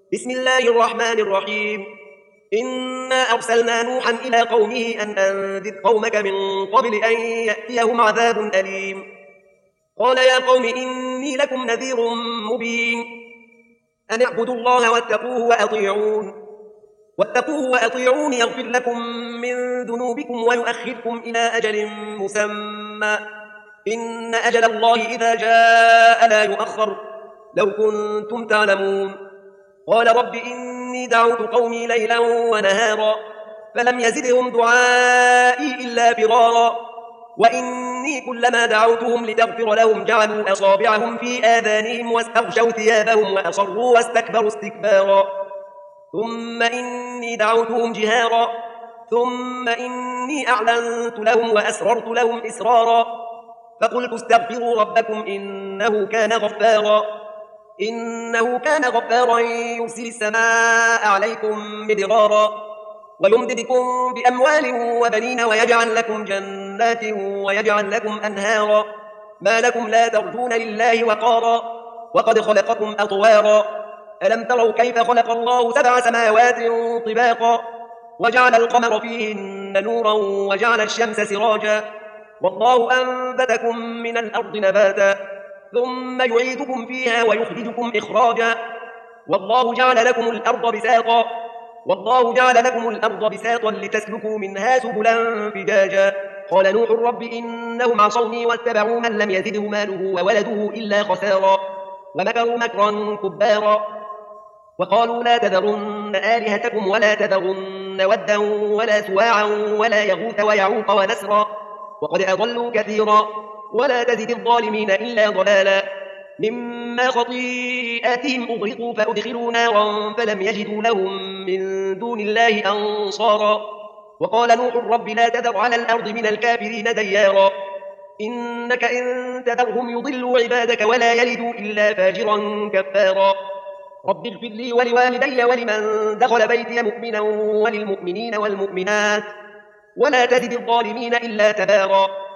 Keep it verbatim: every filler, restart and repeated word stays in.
بسم الله الرحمن الرحيم. إنا أرسلنا نوحا إلى قومه أن أنذر قومك من قبل أن يأتيهم عذاب أليم. قال يا قوم إني لكم نذير مبين أن اعبدوا الله واتقوه وأطيعون واتقوه وأطيعون يغفر لكم من ذنوبكم ويؤخركم إلى أجل مسمى إن أجل الله إذا جاء لا يؤخر لو كنتم تعلمون. قال رب إني دعوت قومي ليلا ونهارا فلم يزدهم دعائي إلا فرارا وإني كلما دعوتهم لتغفر لهم جعلوا أصابعهم في آذانهم واستغشوا ثيابهم وأصروا واستكبروا استكبارا ثم إني دعوتهم جهارا ثم إني أعلنت لهم وأسررت لهم إسرارا فقلت استغفروا ربكم إنه كان غفارا إنه كان غفارا يرسل السماء عليكم مدرارا ويمددكم بأموال وبنين ويجعل لكم جنات ويجعل لكم أنهارا ما لكم لا ترجون لله وقارا وقد خلقكم أطوارا ألم تروا كيف خلق الله سبع سماوات طباقا وجعل القمر فيهن نورا وجعل الشمس سراجا والله أنبتكم من الأرض نباتا ثم يعيدكم فيها ويخرجكم إخراجا والله جعل لكم الأرض بساطا والله جعل لكم الأرض بساطا لتسلكوا منها سبلا فجاجا. قال نوح رب إنهم عصوني واتبعوا من لم يزده ماله وولده إلا خسارا ومكروا مكرا كبارا وقالوا لا تذرن آلهتكم ولا تذرن ودا ولا سواعا ولا يغوث ويعوق ونسرا وقد أضلوا كثيرا ولا تزد الظالمين إلا ضلالا مما خطيئاتهم أغرقوا فأدخلوا نارا فلم يجدوا لهم من دون الله أنصارا وقال نوح رب لا تذر على الأرض من الكافرين ديارا إنك إن تذرهم يضلوا عبادك ولا يلدوا إلا فاجرا كفارا رب اغفر لي ولوالدي ولمن دخل بيتي مؤمنا وللمؤمنين والمؤمنات ولا تزد الظالمين إلا تبارا.